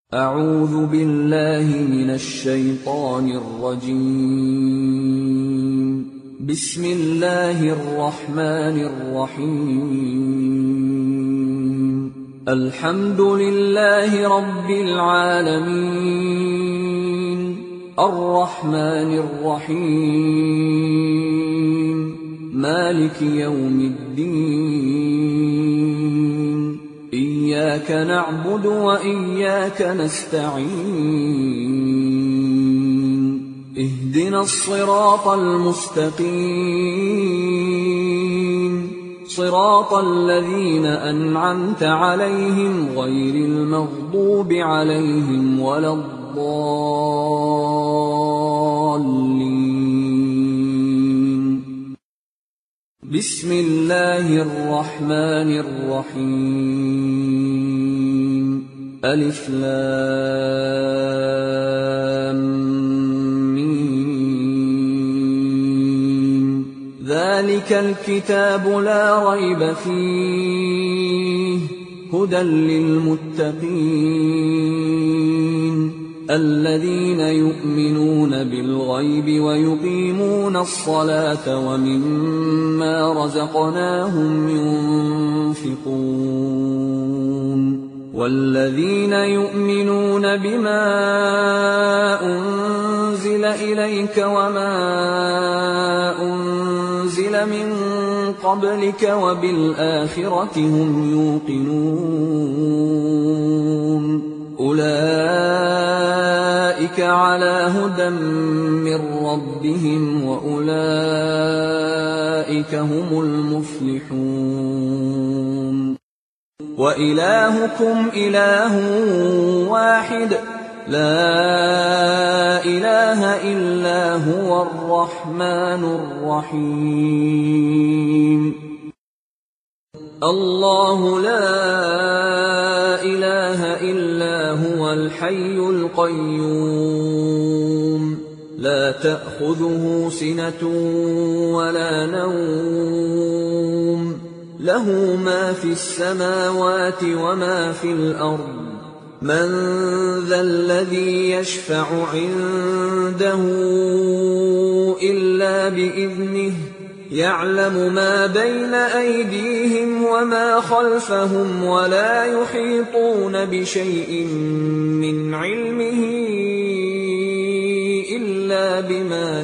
أعوذ بالله من الشيطان الرجيم. بسم الله الرحمن الرحيم. الحمد لله رب العالمين، الرحمن الرحيم، مالك يوم الدين، إياك نعبد وإياك نستعين، اهدنا الصراط المستقيم، صراط الذين أنعمت عليهم غير المغضوب عليهم ولا الضالين. بسم الله الرحمن الرحيم. ألف لام ميم. ذلك الكتاب لا ريب فيه، هدى للمتقين الذين يؤمنون بالغيب ويقيمون الصلاة ومما رزقناهم ينفقون والذين يؤمنون بما أنزل إليك وما أنزل من قبلك وبالآخرة هم يوقنون أولئك على هدى من ربهم وأولئك هم المفلحون. وإلهكم إله واحد، لا إله إلا هو الرحمن الرحيم. الله لا إله إلا هو الحي القيوم، لا تأخذه سنة ولا نوم، له ما في السماوات وما في الأرض. من ذا الذي يشفع عنده إلا بإذنه، يعلم ما بين أيديهم وما خلفهم ولا يحيطون بشيء من علمه إلا بما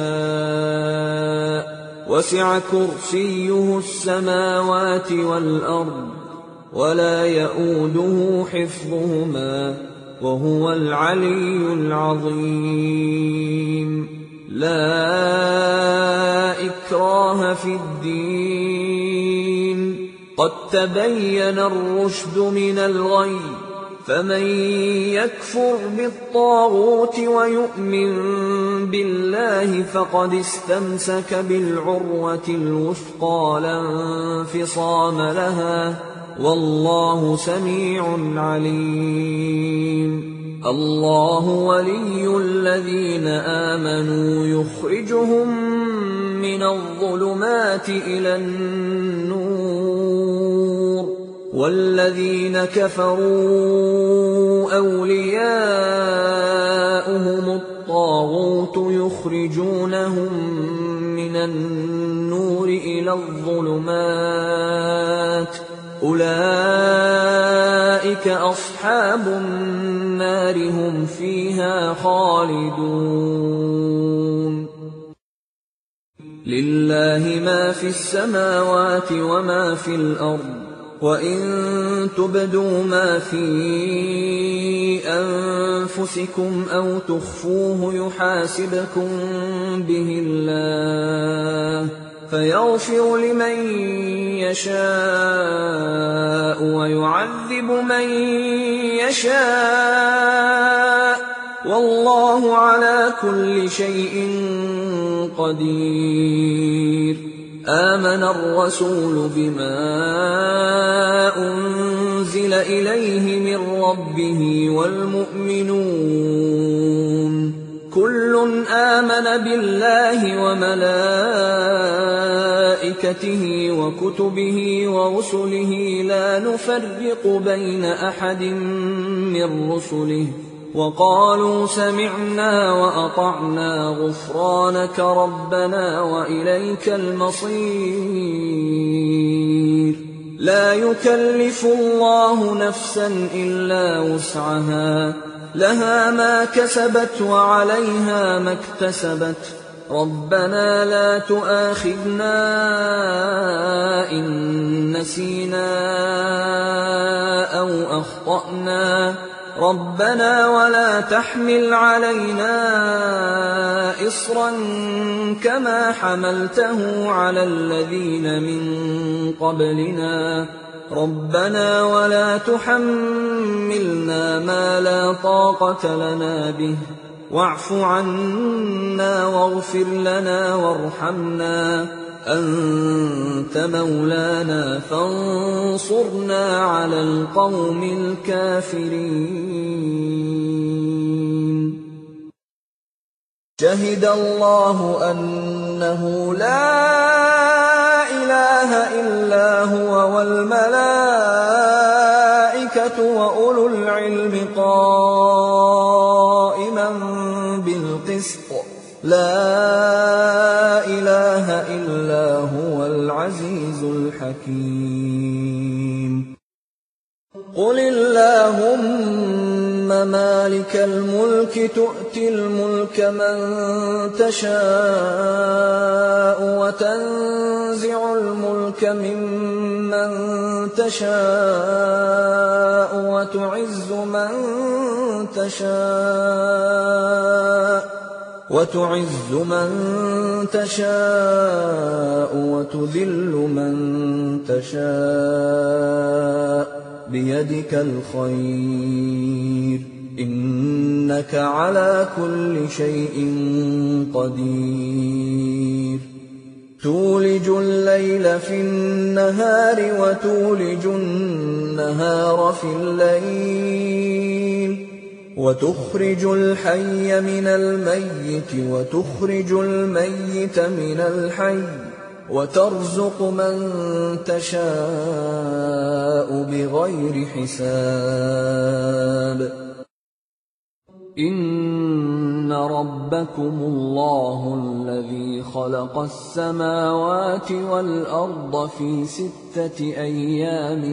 شاء، وسع كرسيه السماوات والأرض ولا يئوده حفظهما وهو العلي العظيم. لا إكراه في الدين، قد تبين الرشد من الغي، فمن يكفر بالطاغوت ويؤمن بالله فقد استمسك بالعروة الوثقى لا انفصام لها، والله سميع عليم. الله ولي الذين آمنوا يخرجهم من الظلمات إلى النور، والذين كفروا أولياؤهم الطاغوت يخرجونهم من النور إلى الظلمات، أولئك أصحاب النار هم فيها خالدون. لله ما في السماوات وما في الأرض، وإن تبدوا ما في أنفسكم أو تخفوه يحاسبكم به الله، فيغفر لمن يشاء ويعذب من يشاء، والله على كل شيء قدير. آمن الرسول بما أنزل إليه من ربه والمؤمنون، كُلٌّ آمَنَ بِاللَّهِ وَمَلَائِكَتِهِ وَكُتُبِهِ وَرُسُلِهِ لَا نُفَرِّقُ بَيْنَ أَحَدٍ مِّن رُّسُلِهِ وَقَالُوا سَمِعْنَا وَأَطَعْنَا غُفْرَانَكَ رَبَّنَا وَإِلَيْكَ الْمَصِيرُ لَا يُكَلِّفُ اللَّهُ نَفْسًا إِلَّا وُسْعَهَا لَهَا مَا كَسَبَتْ وَعَلَيْهَا مَا اكْتَسَبَتْ رَبَّنَا لَا تُؤَاخِذْنَا إِن نَّسِينَا أَوْ أَخْطَأْنَا رَبَّنَا وَلَا تَحْمِلْ عَلَيْنَا إِصْرًا كَمَا حَمَلْتَهُ عَلَى الَّذِينَ مِن قَبْلِنَا رَبَّنَا وَلَا تُحَمِّلْنَا مَا لَا طَاقَةَ لَنَا بِهِ وَاعْفُ عَنَّا وَاغْفِرْ لَنَا وَارْحَمْنَا أَنتَ مَوْلَانَا فَانصُرْنَا عَلَى الْقَوْمِ الْكَافِرِينَ شَهِدَ اللَّهُ أَنَّهُ لَا إِلَٰهَ إِلَّا هُوَ وَالْمَلَائِكَةُ وَأُولُو الْعِلْمِ قَائِمًا بِالْقِسْطِ لَا إِلَٰهَ إِلَّا هُوَ الْعَزِيزُ الْحَكِيمُ قُلِ اللَّهُمَّ مَالِكَ الْمُلْكِ تُؤْتِي الْمُلْكَ مَن تَشَاءُ وَتَنزِعُ الْمُلْكَ مِمَّن تَشَاءُ وَتُعِزُّ مَن تَشَاءُ وَتُذِلُّ مَن تَشَاءُ بِيَدِكَ الْخَيْرُ ۖ إِنَّكَ عَلَىٰ كُلِّ شَيْءٍ قَدِيرٌ تُولِجُ اللَّيْلَ فِي النَّهَارِ وَتُولِجُ النَّهَارَ فِي اللَّيْلِ وَتُخْرِجُ الْحَيَّ مِنَ الْمَيِّتِ وَتُخْرِجُ الْمَيِّتَ مِنَ الْحَيِّ وَتَرْزُقُ مَن تَشَاءُ بِغَيْرِ حِسَابٍ إِنَّ رَبَّكُمُ اللَّهُ الَّذِي خَلَقَ السَّمَاوَاتِ وَالْأَرْضَ فِي 6 أَيَّامٍ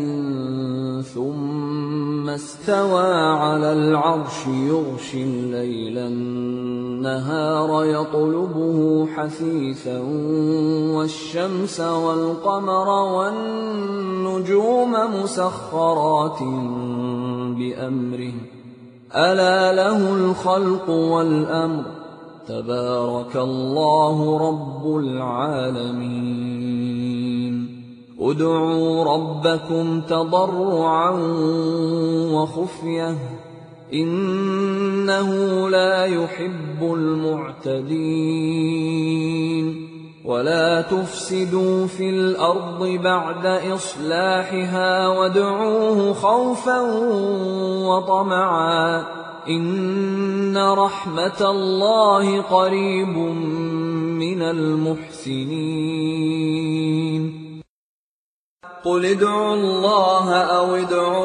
ثُمَّ اسْتَوَىٰ عَلَى الْعَرْشِ يُغْشِي اللَّيْلَ النَّهَارَ يَطْلُبُهُ حَثِيثًا وَالشَّمْسَ وَالْقَمَرَ وَالنُّجُومَ مُسَخَّرَاتٍ بِأَمْرِهِ أَلَا لَهُ الْخَلْقُ وَالْأَمْرُ تَبَارَكَ اللَّهُ رَبُّ الْعَالَمِينَ ادْعُوا رَبَّكُمْ تَضَرُّعًا وَخُفْيَةً إِنَّهُ لَا يُحِبُّ الْمُعْتَدِينَ وَلَا تُفْسِدُوا فِي الْأَرْضِ بَعْدَ إِصْلَاحِهَا وَادْعُوهُ خَوْفًا وَطَمَعًا إِنَّ رَحْمَتَ اللَّهِ قَرِيبٌ مِّنَ الْمُحْسِنِينَ قُلِ ادْعُوا اللَّهَ أَوِ ادْعُوا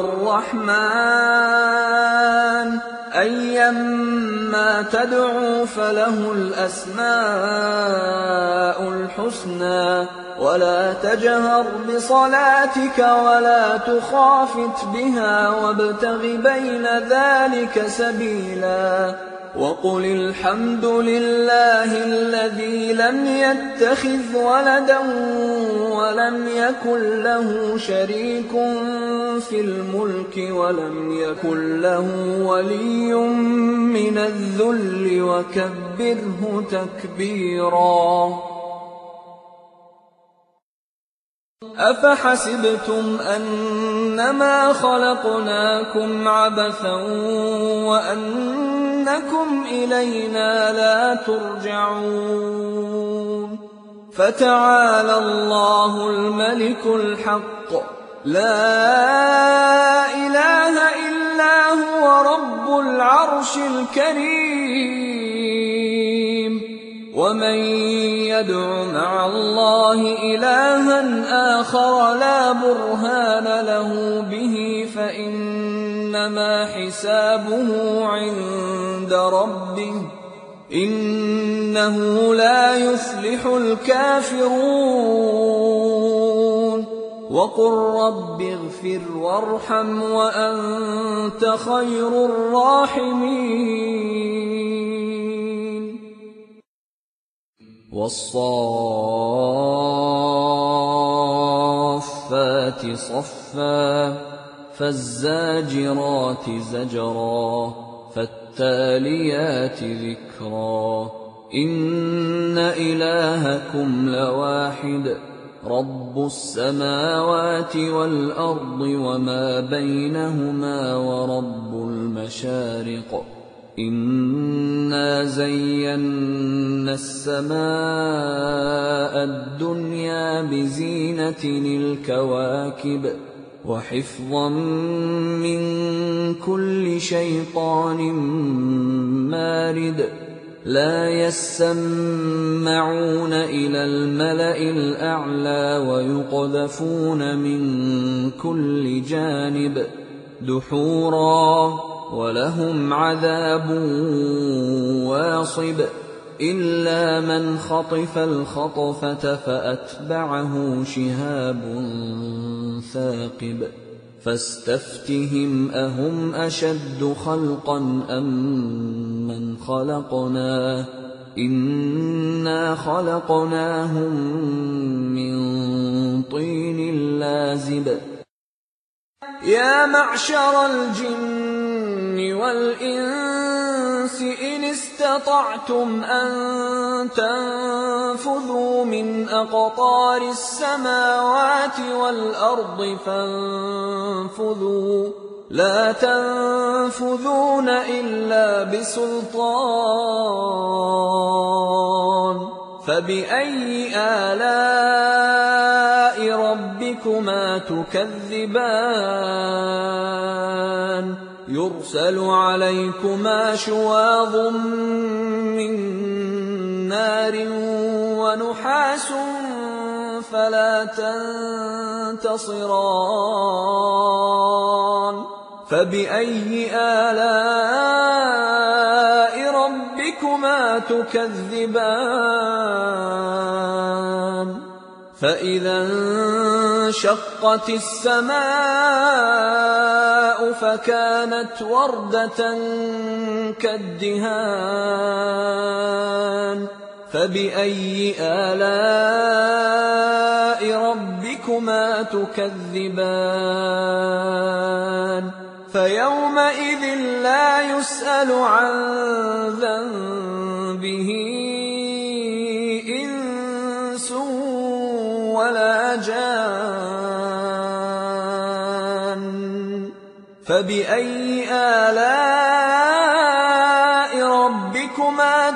الرَّحْمَٰنَ أَيًّا مَّا تَدْعُوا فَلَهُ الْأَسْمَاءُ الْحُسْنَىٰ وَلَا تَجْهَرْ بِصَلَاتِكَ وَلَا تُخَافِتْ بِهَا وَابْتَغِ بَيْنَ ذَٰلِكَ سَبِيلًا وَقُلِ الْحَمْدُ لِلَّهِ الَّذِي لَمْ يَتَّخِذْ وَلَدًا وَلَمْ يَكُن لَّهُ شَرِيكٌ فِي الْمُلْكِ وَلَمْ يَكُن لَّهُ وَلِيٌّ مِّنَ الذُّلِّ وَكَبِّرْهُ تَكْبِيرًا أَفَحَسِبْتُمْ أَنَّمَا خَلَقْنَاكُمْ عَبَثًا وَأَنَّكُمْ إِلَيْنَا لَا تُرْجَعُونَ فَتَعَالَى اللَّهُ الْمَلِكُ الْحَقُّ لَا إِلَٰهَ إِلَّا هُوَ رَبُّ الْعَرْشِ الْكَرِيمِ ومن يدع مع الله إلها آخر لا برهان له به فإنما حسابه عند ربه إنه لا يفلح الكافرون وقل رب اغفر وارحم وأنت خير الراحمين والصافات صفا فالزاجرات زجرا فالتاليات ذكرا إن إلهكم لواحد رب السماوات والأرض وما بينهما ورب المشارق إنا زينا السماء الدنيا بزينة الكواكب وحفظا من كل شيطان مارد لا يسمعون إلى الملأ الأعلى ويقذفون من كل جانب دحورا ولهم عذاب واصب إلا من خطف الخطفة فأتبعه شهاب ثاقب فاستفتهم أهم أشد خلقا أم من خلقنا إنا خلقناهم من طين لازب يا معشر الجن والإنس إن استطعتم أن تنفذوا من أقطار السماوات والأرض فانفذوا لا تنفذون إلا بسلطان فبأي آلاء ربكما تكذبان يرسل عليكما شواظ من نار ونحاس فلا تنتصران فبأي آلاء ربكما تكذبان فإذا انشقت السماء فكانت وردة كالدهان فبأي آلاء ربكما تكذبان فيومئذ لا يسأل عن ذنبه إنس ولا جان فبأي آلاء ربكما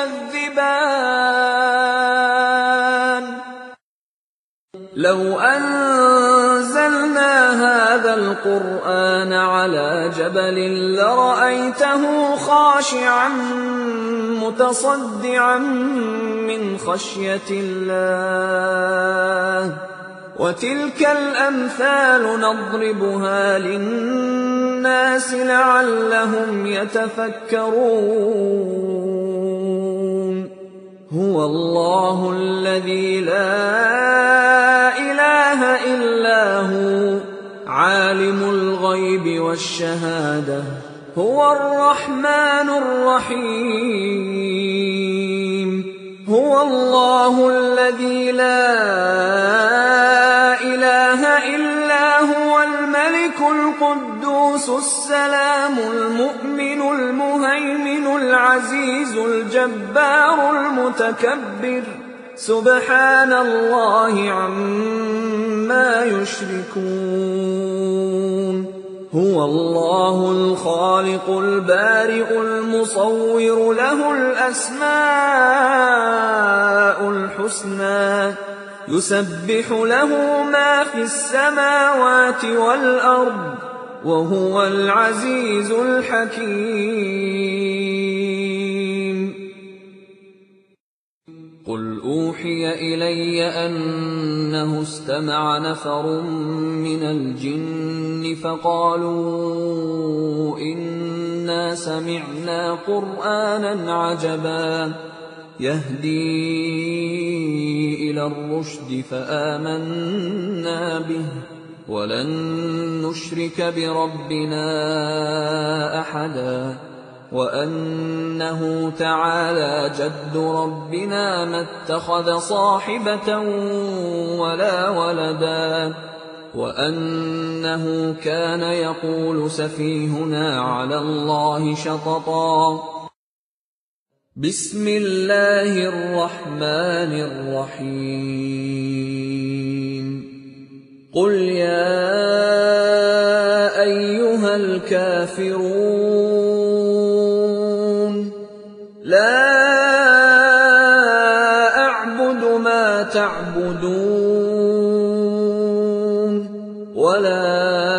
تكذبان لو أنزلنا هذا القرآن على جبل لرأيته خاشعا متصدعا من خشية الله وتلك الأمثال نضربها للناس لعلهم يتفكرون هو الله الذي لا إله إلا هو عالم الغيب والشهادة هو الرحمن الرحيم هو الله الذي لا إله إلا هو الملك القدوس السلام المؤمن المهيمن العزيز الجبار المتكبر سبحان الله عما يشركون هو الله الخالق البارئ المصور له الأسماء الحسنى يسبح له ما في السماوات والأرض وهو العزيز الحكيم قُلْ أُوحِيَ إِلَيَّ أَنَّهُ اسْتَمَعَ نَفَرٌ مِّنَ الْجِنِّ فَقَالُوا إِنَّا سَمِعْنَا قُرْآنًا عَجَبًا يَهْدِي إِلَى الرُّشْدِ فَآمَنَّا بِهِ وَلَن نُّشْرِكَ بِرَبِّنَا أَحَدًا وَأَنَّهُ تَعَالَىٰ جَدُّ رَبِّنَا مَا اتَّخَذَ صَاحِبَةً وَلَا وَلَدًا وَأَنَّهُ كَانَ يَقُولُ سَفِيهُنَا عَلَى اللَّهِ شَطَطًا بسم الله الرحمن الرحيم قُلْ يَا أَيُّهَا الْكَافِرُونَ لَا أَعْبُدُ مَا تَعْبُدُونَ وَلَا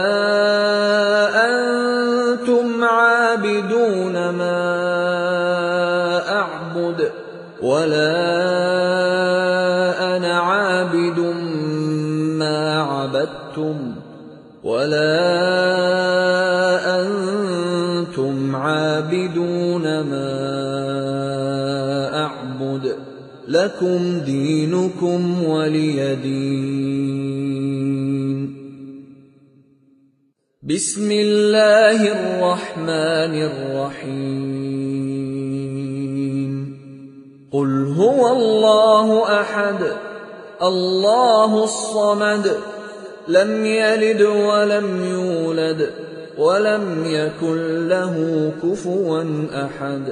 أَنتُمْ عَابِدُونَ مَا أَعْبُدُ وَلَا أَنَا عَابِدٌ مَّا عَبَدتُّمْ وَلَا أَنتُمْ عَابِدُونَ مَا أَعْبُدُ لَكُمْ دِينُكُمْ وَلِيَ دِينِ بسم الله الرحمن الرحيم قُلْ هُوَ اللَّهُ أَحَدٌ اللَّهُ الصَّمَدُ لَمْ يَلِدْ وَلَمْ يُولَدْ وَلَمْ يَكُنْ لَهُ كُفُوًا أَحَدٌ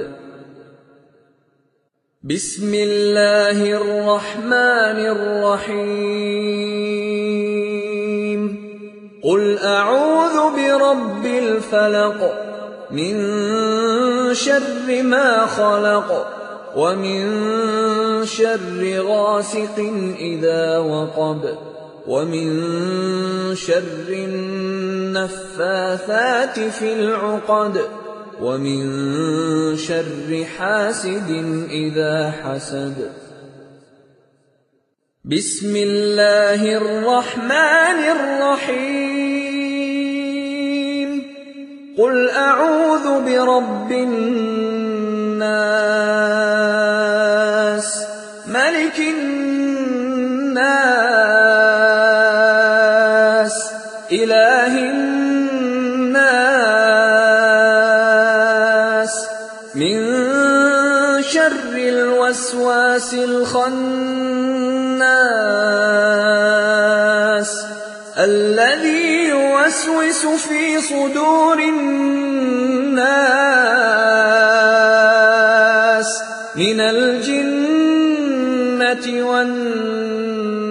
بسم الله الرحمن الرحيم قُلْ أَعُوذُ بِرَبِّ الْفَلَقِ مِنْ شَرِّ مَا خَلَقَ وَمِنْ شَرِّ غَاسِقٍ إِذَا وَقَبَ وَمِنْ شَرِّ النَّفَّاثَاتِ فِي الْعُقَدِ وَمِنْ شَرِّ حَاسِدٍ إِذَا حَسَدَ بسم الله الرحمن الرحيم قُلْ أَعُوذُ بِرَبِّ النَّاسِ مَلِكِ النَّاسِ إِلَٰهِ النَّاسِ مِن شَرِّ الْوَسْوَاسِ الْخَنَّاسِ الَّذِي يُوَسْوِسُ فِي صُدُورِ النَّاسِ مِنَ الْجِنَّةِ وَالنَّاسِ